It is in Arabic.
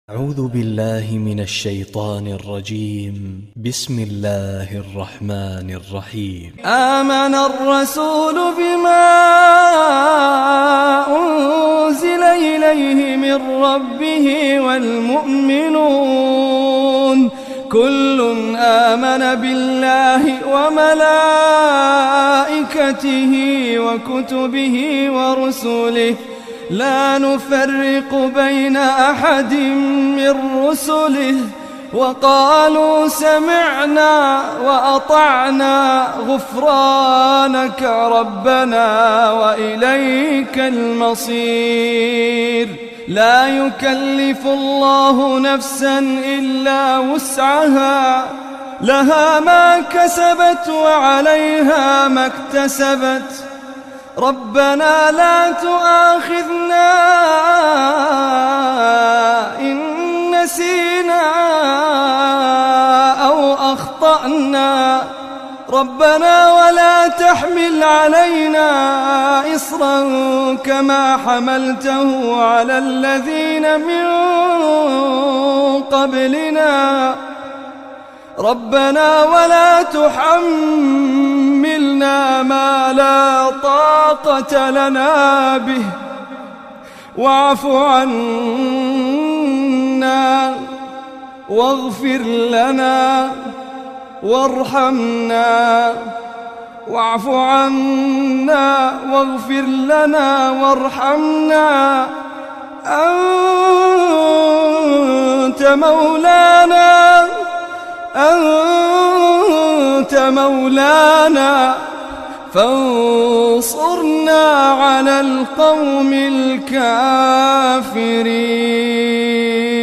أعوذ بالله من الشيطان الرجيم. بسم الله الرحمن الرحيم. آمن الرسول بما أنزل إليه من ربه والمؤمنون كل آمن بالله وملائكته وكتبه ورسله لا نفرق بين أحد من رسله وقالوا سمعنا وأطعنا غفرانك ربنا وإليك المصير. لا يكلف الله نفسا إلا وسعها لها ما كسبت وعليها ما اكتسبت ربنا لا تؤاخذنا إن نسينا أو أخطأنا ربنا ولا تحمل علينا إصرا كما حملته على الذين من قبلنا ربنا ولا تحملنا ما لا طاقة لنا به واعف عنا واغفر لنا وارحمنا واعف عنا واغفر لنا وارحمنا أنت مولانا فانصرنا على القوم الكافرين.